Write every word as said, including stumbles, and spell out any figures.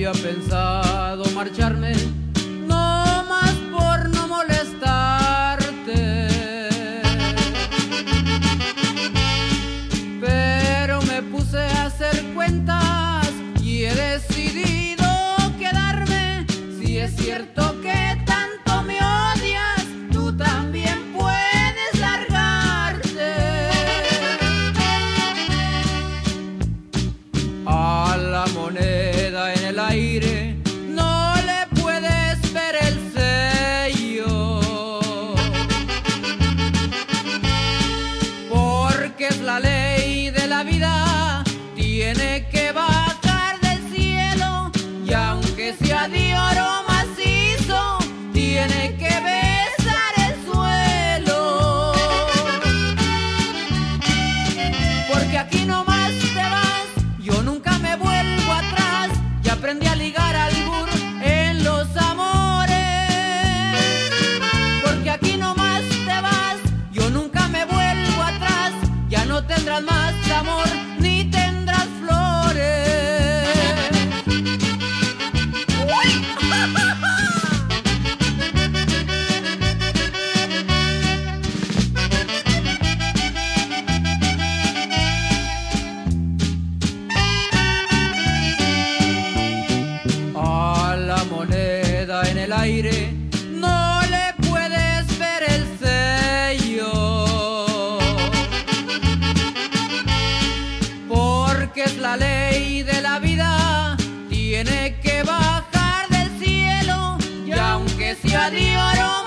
había pensado marcharme, no más por no molestarte, pero me puse a hacer cuentas y he decidido quedarme. Si es cierto que tanto me odias, tú también puedes largarte. A la moneda en el aire no le puedes ver el sello, porque es la ley de la vida, tiene que bajar del cielo, y aunque sea de oro macizo, tiene que besar el suelo. Porque aquí nomás te vas, yo nunca me vuelvo atrás, ya aprendí a ligar al albur en los amores. Porque aquí nomás te vas, yo nunca me vuelvo atrás, ya no tendrás más amor ni tendrás flores. ¡Uy! A la moneda en el aire no le puedes ver el sello, porque es la ley de la vida, tiene que bajar del cielo, y aunque sea de oro